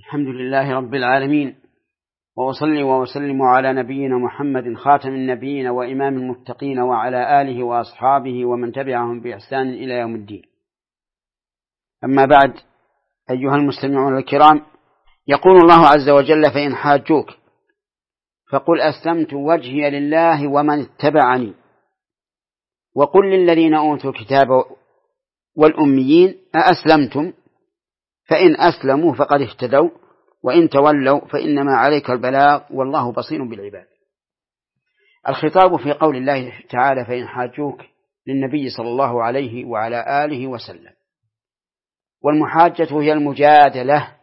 الحمد لله رب العالمين، وأصلي وأسلم على نبينا محمد خاتم النبيين وإمام المتقين وعلى آله وأصحابه ومن تبعهم بإحسان إلى يوم الدين. أما بعد، أيها المستمعون الكرام، يقول الله عز وجل: فإن حاجوك فقل أسلمت وجهي لله ومن اتبعني، وقل للذين أوتوا الكتاب والأميين أأسلمتم؟ فإن أسلموا فقد اهتدوا، وإن تولوا فإنما عليك البلاغ والله بصير بالعباد. الخطاب في قول الله تعالى: فإن حاجوك للنبي صلى الله عليه وعلى آله وسلم. والمحاجة هي المجادلة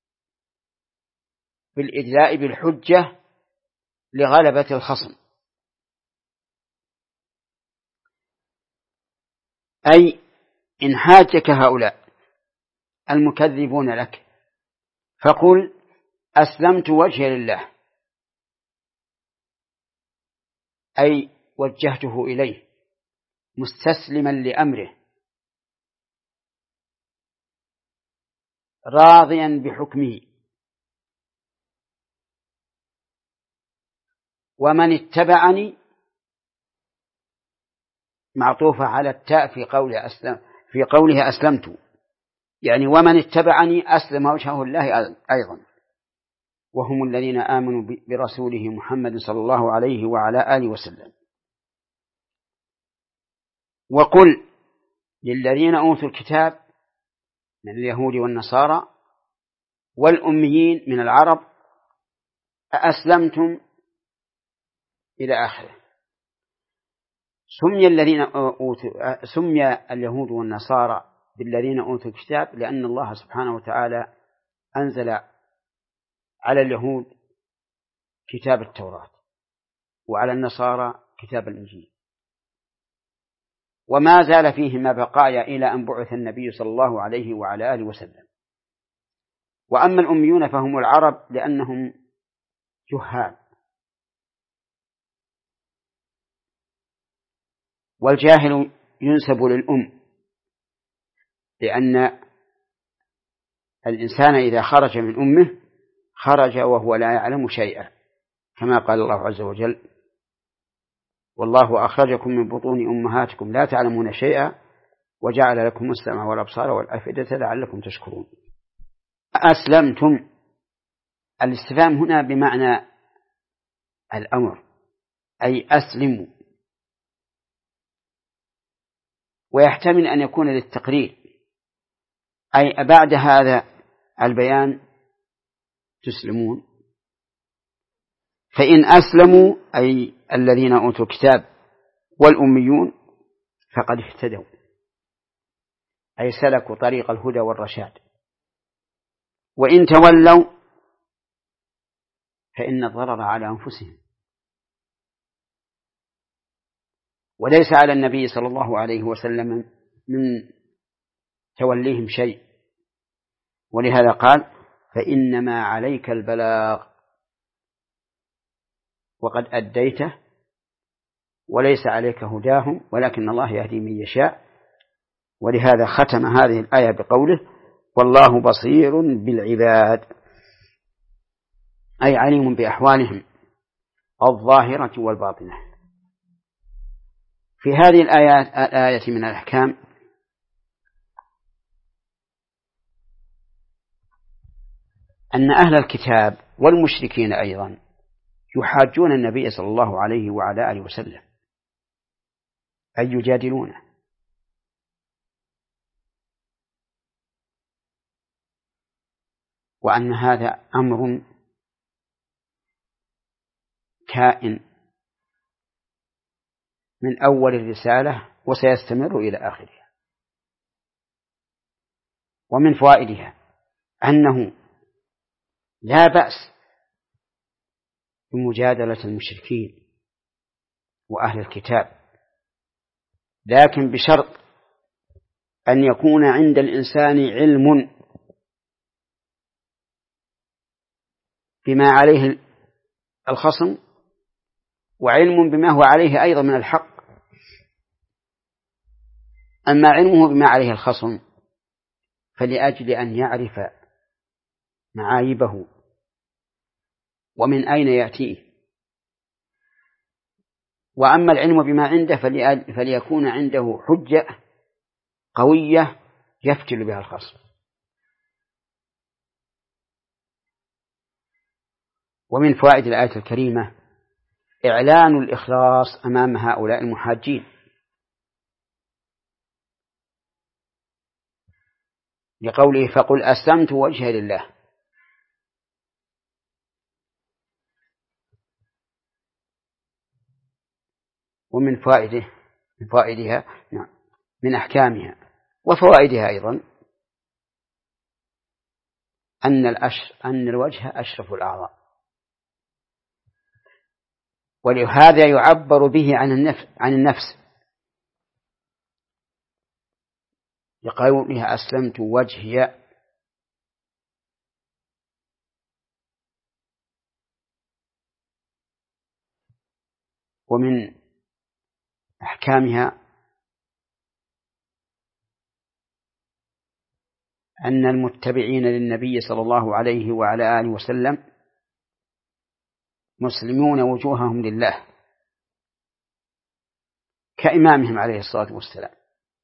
بالإدلاء بالحجة لغلبة الخصم، أي إن حاجك هؤلاء المكذبون لك فقل أسلمت وجهي لله، أي وجهته إليه مستسلما لأمره راضيا بحكمه. ومن اتبعني معطوفة على التاء في قوله أسلمت، يعني ومن اتبعني أسلم وجهه الله أيضا، وهم الذين آمنوا برسوله محمد صلى الله عليه وعلى آله وسلم. وقل للذين أوتوا الكتاب من اليهود والنصارى والأميين من العرب أأسلمتم إلى آخره. سمي اليهود والنصارى بالذين أوتوا الكتاب لأن الله سبحانه وتعالى أنزل على اليهود كتاب التوراة وعلى النصارى كتاب الإنجيل، وما زال فيهما بقايا إلى أن بعث النبي صلى الله عليه وعلى آله وسلم. وأما الأميون فهم العرب لأنهم جهال، والجاهل ينسب للأم، لأن الإنسان إذا خرج من أمه خرج وهو لا يعلم شيئا، كما قال الله عز وجل: والله أخرجكم من بطون أمهاتكم لا تعلمون شيئا وجعل لكم السمع والأبصار والأفئدة لعلكم تشكرون. أسلمتم، الاستفهام هنا بمعنى الأمر، أي أسلموا، ويحتمل أن يكون للتقرير، أي بعد هذا البيان تسلمون. فإن أسلموا أي الذين أوتوا الكتاب والأميون فقد اهتدوا، أي سلكوا طريق الهدى والرشاد. وإن تولوا فإن الضرر على أنفسهم، وليس على النبي صلى الله عليه وسلم من توليهم شيء، ولهذا قال: فإنما عليك البلاغ وقد أديته وليس عليك هداهم ولكن الله يهدي من يشاء. ولهذا ختم هذه الآية بقوله: والله بصير بالعباد، أي عليم بأحوالهم الظاهرة والباطنة. في هذه الآية من الأحكام أن أهل الكتاب والمشركين أيضا يحاجون النبي صلى الله عليه وعلى آله وسلم، أي يجادلونه، وأن هذا أمر كائن من أول الرسالة وسيستمر إلى آخرها. ومن فوائدها أنه لا بأس بمجادلة المشركين وأهل الكتاب، لكن بشرط أن يكون عند الإنسان علم بما عليه الخصم وعلم بما هو عليه أيضا من الحق. أما علمه بما عليه الخصم فلأجل أن يعرف معايبه ومن أين يأتيه. وأما العلم بما عنده فليكون عنده حجة قوية يفتل بها الخصم. ومن فوائد الآية الكريمة إعلان الإخلاص أمام هؤلاء المحاجين، لقوله فقل أسلمت وجهي لله. ومن فوائدها من أحكامها وفوائدها أيضا أن الوجه أشرف الأعضاء، ولهذا يعبر به عن النفس لقولها أسلمت وجهي. ومن أحكامها أن المتبعين للنبي صلى الله عليه وعلى آله وسلم مسلمون وجوههم لله كإمامهم عليه الصلاة والسلام.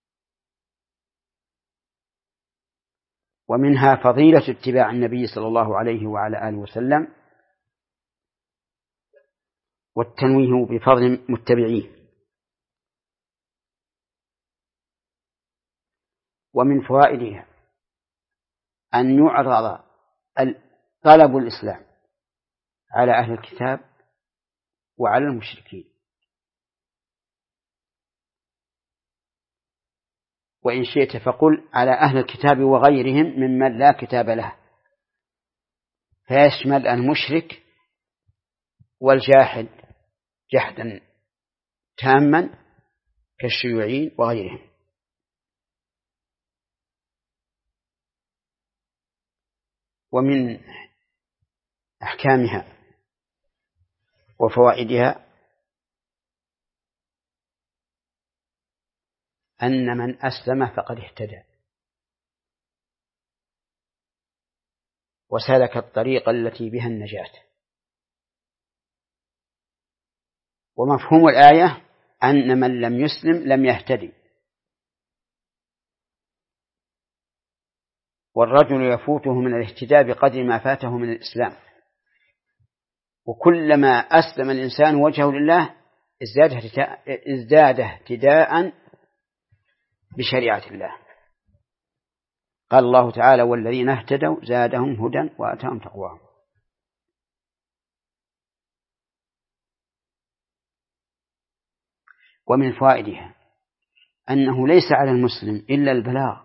ومنها فضيلة اتباع النبي صلى الله عليه وعلى آله وسلم والتنويه بفضل متبعيه. ومن فوائدها أن يعرض طلب الإسلام على أهل الكتاب وعلى المشركين، وإن شئت فقل على أهل الكتاب وغيرهم ممن لا كتاب له، فيشمل المشرك والجاحد جحدا تاما كالشيوعيين وغيرهم. ومن أحكامها وفوائدها أن من أسلم فقد اهتدى وسلك الطريق التي بها النجاة. ومفهوم الآية أن من لم يسلم لم يهتدي، والرجل يفوته من الاهتداء بقدر ما فاته من الإسلام، وكلما أسلم الإنسان وجهه لله ازداد اهتداء بشريعة الله. قال الله تعالى والذين اهتدوا زادهم هدى وآتاهم تقواهم. ومن فوائدها أنه ليس على المسلم إلا البلاغ،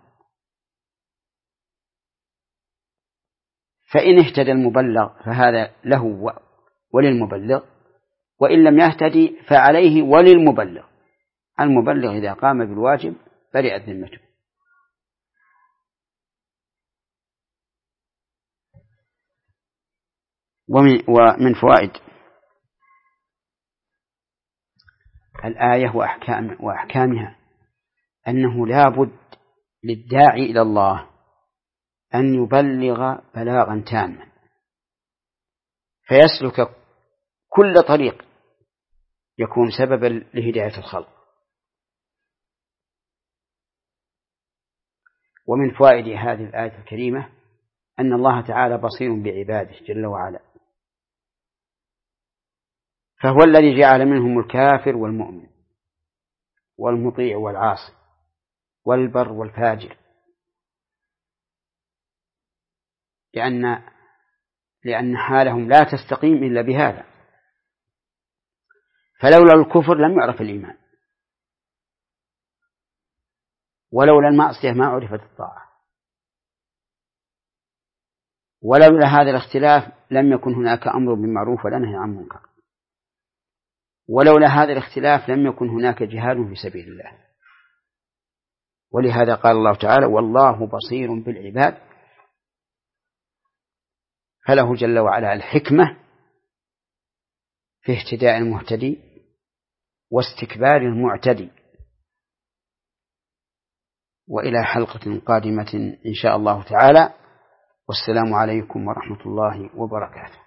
فإن اهتدى المبلغ فهذا له وللمبلغ، وإن لم يهتدي فعليه وللمبلغ. المبلغ إذا قام بالواجب برئت ذمته. ومن فوائد الآية وأحكامها أنه لا بد للداعي إلى الله أن يبلغ بلاغا تاما، فيسلك كل طريق يكون سببا لهداية الخلق. ومن فوائد هذه الآية الكريمة أن الله تعالى بصير بعباده جل وعلا، فهو الذي جعل منهم الكافر والمؤمن والمطيع والعاصي والبر والفاجر، لأن حالهم لا تستقيم إلا بهذا، فلولا الكفر لم يعرف الإيمان، ولولا المعصية ما عرفت الطاعة، ولولا هذا الاختلاف لم يكن هناك أمر بالمعروف ولا نهي عن المنكر، ولولا هذا الاختلاف لم يكن هناك جهاد في سبيل الله. ولهذا قال الله تعالى والله بصير بالعباد، فله جل وعلا الحكمة في اهتداء المهتدي واستكبار المعتدي. وإلى حلقة قادمة إن شاء الله تعالى. والسلام عليكم ورحمة الله وبركاته.